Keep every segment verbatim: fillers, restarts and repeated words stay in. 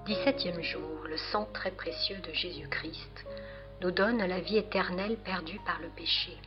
Dix-septième jour, le sang très précieux de Jésus-Christ nous donne la vie éternelle perdue par le péché.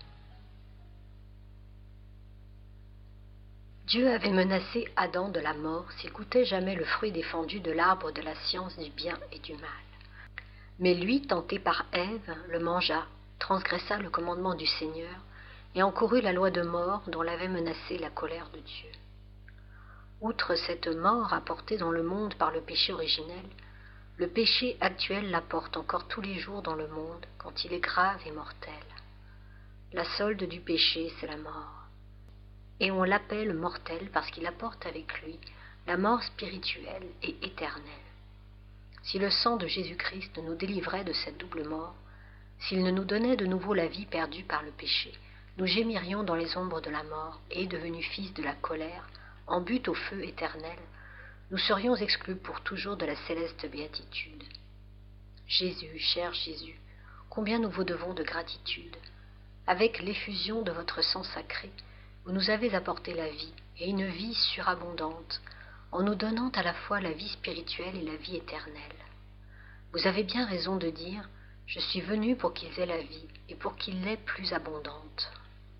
Dieu avait menacé Adam de la mort s'il goûtait jamais le fruit défendu de l'arbre de la science du bien et du mal. Mais lui, tenté par Ève, le mangea, transgressa le commandement du Seigneur et encourut la loi de mort dont l'avait menacé la colère de Dieu. Outre cette mort apportée dans le monde par le péché originel, le péché actuel l'apporte encore tous les jours dans le monde quand il est grave et mortel. La solde du péché, c'est la mort. Et on l'appelle mortel parce qu'il apporte avec lui la mort spirituelle et éternelle. Si le sang de Jésus-Christ nous délivrait de cette double mort, s'il ne nous donnait de nouveau la vie perdue par le péché, nous gémirions dans les ombres de la mort et, devenus fils de la colère, en butte au feu éternel, nous serions exclus pour toujours de la céleste béatitude. Jésus, cher Jésus, combien nous vous devons de gratitude. Avec l'effusion de votre sang sacré, vous nous avez apporté la vie, et une vie surabondante, en nous donnant à la fois la vie spirituelle et la vie éternelle. Vous avez bien raison de dire « Je suis venu pour qu'ils aient la vie, et pour qu'ils l'aient plus abondante ».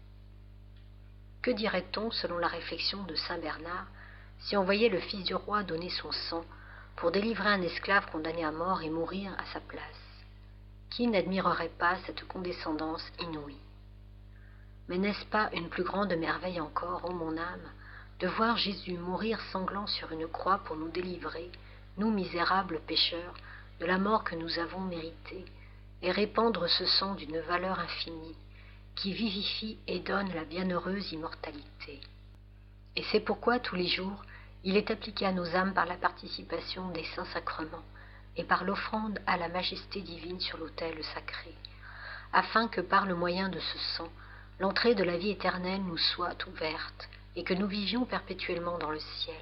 Que dirait-on, selon la réflexion de saint Bernard, si on voyait le Fils du roi donner son sang pour délivrer un esclave condamné à mort et mourir à sa place? Qui n'admirerait pas cette condescendance inouïe? Mais n'est-ce pas une plus grande merveille encore, ô mon âme, de voir Jésus mourir sanglant sur une croix pour nous délivrer, nous misérables pécheurs, de la mort que nous avons méritée, et répandre ce sang d'une valeur infinie, qui vivifie et donne la bienheureuse immortalité. Et c'est pourquoi tous les jours, il est appliqué à nos âmes par la participation des saints sacrements et par l'offrande à la majesté divine sur l'autel sacré, afin que par le moyen de ce sang, l'entrée de la vie éternelle nous soit ouverte et que nous vivions perpétuellement dans le ciel.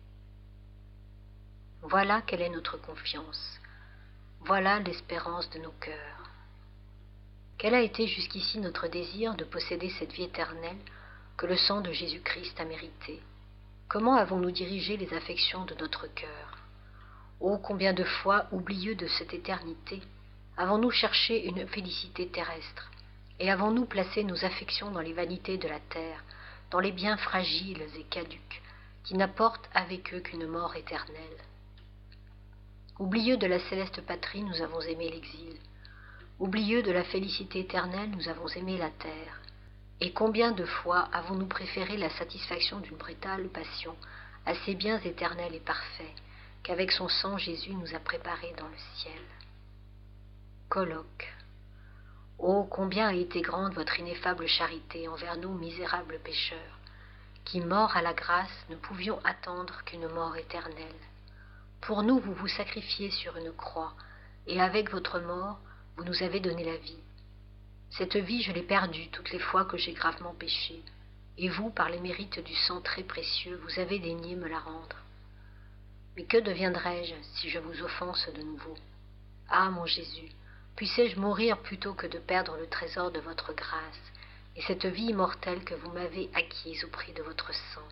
Voilà quelle est notre confiance. Voilà l'espérance de nos cœurs. Quel a été jusqu'ici notre désir de posséder cette vie éternelle que le sang de Jésus-Christ a méritée? Comment avons-nous dirigé les affections de notre cœur? Oh, combien de fois, oublieux de cette éternité, avons-nous cherché une félicité terrestre, et avons-nous placé nos affections dans les vanités de la terre, dans les biens fragiles et caducs, qui n'apportent avec eux qu'une mort éternelle? Oublieux de la céleste patrie, nous avons aimé l'exil. Oublieux de la félicité éternelle, nous avons aimé la terre. Et combien de fois avons-nous préféré la satisfaction d'une brutale passion à ces biens éternels et parfaits qu'avec son sang Jésus nous a préparés dans le ciel? Colloque. Oh, combien a été grande votre ineffable charité envers nous misérables pécheurs, qui, morts à la grâce, ne pouvions attendre qu'une mort éternelle. Pour nous, vous vous sacrifiez sur une croix, et avec votre mort, vous nous avez donné la vie. Cette vie, je l'ai perdue toutes les fois que j'ai gravement péché, et vous, par les mérites du sang très précieux, vous avez daigné me la rendre. Mais que deviendrais-je si je vous offense de nouveau? Ah, mon Jésus, puissais-je mourir plutôt que de perdre le trésor de votre grâce, et cette vie immortelle que vous m'avez acquise au prix de votre sang.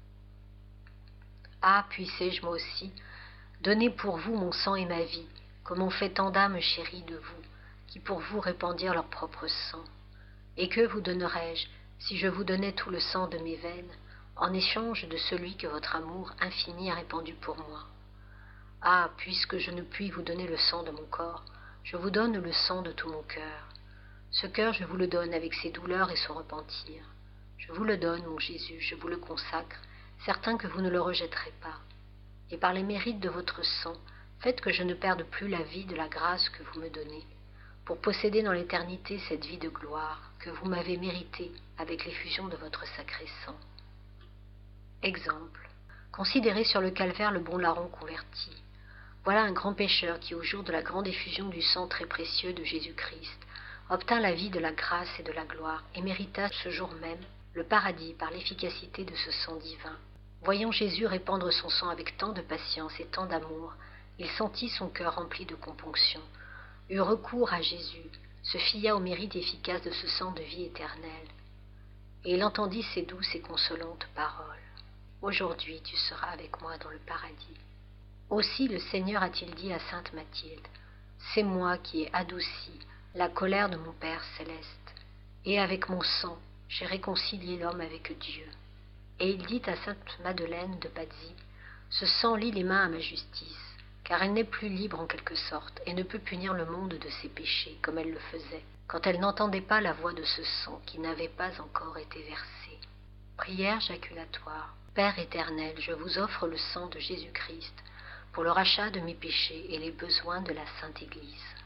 Ah, puissais-je moi aussi donner pour vous mon sang et ma vie, comme ont fait tant d'âmes chéries de vous, qui pour vous répandirent leur propre sang. Et que vous donnerais-je si je vous donnais tout le sang de mes veines, en échange de celui que votre amour infini a répandu pour moi? Ah, puisque je ne puis vous donner le sang de mon corps, je vous donne le sang de tout mon cœur. Ce cœur, je vous le donne avec ses douleurs et son repentir. Je vous le donne, mon Jésus, je vous le consacre, certain que vous ne le rejetterez pas. Et par les mérites de votre sang, faites que je ne perde plus la vie de la grâce que vous me donnez, pour posséder dans l'éternité cette vie de gloire que vous m'avez méritée avec l'effusion de votre sacré sang. Exemple. Considérez sur le calvaire le bon larron converti. Voilà un grand pécheur qui, au jour de la grande effusion du sang très précieux de Jésus-Christ, obtint la vie de la grâce et de la gloire, et mérita ce jour même le paradis par l'efficacité de ce sang divin. Voyant Jésus répandre son sang avec tant de patience et tant d'amour, il sentit son cœur rempli de componction, eut recours à Jésus, se fia au mérite efficace de ce sang de vie éternelle, et il entendit ces douces et consolantes paroles. Aujourd'hui tu seras avec moi dans le paradis. Aussi le Seigneur a-t-il dit à sainte Mathilde, « C'est moi qui ai adouci la colère de mon Père céleste, et avec mon sang j'ai réconcilié l'homme avec Dieu. » Et il dit à sainte Madeleine de Pazzi, « Ce sang lie les mains à ma justice, car elle n'est plus libre en quelque sorte, et ne peut punir le monde de ses péchés, comme elle le faisait, quand elle n'entendait pas la voix de ce sang qui n'avait pas encore été versé. » Prière jaculatoire. Père éternel, je vous offre le sang de Jésus-Christ pour le rachat de mes péchés et les besoins de la Sainte Église.